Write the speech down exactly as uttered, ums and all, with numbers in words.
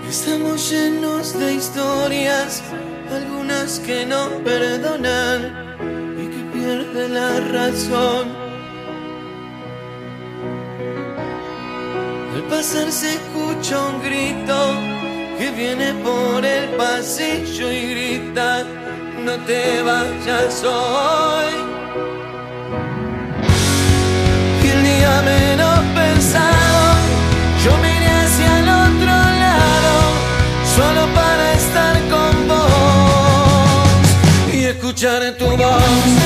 Estamos llenos de historias, algunas que no perdonan y que pierden la razón. Al pasar se escucha un grito que viene por el pasillo y grita: no te vayas hoy. Y el día menos pensado, yo miré hacia el otro lado, solo para estar con vos y escuchar tu voz.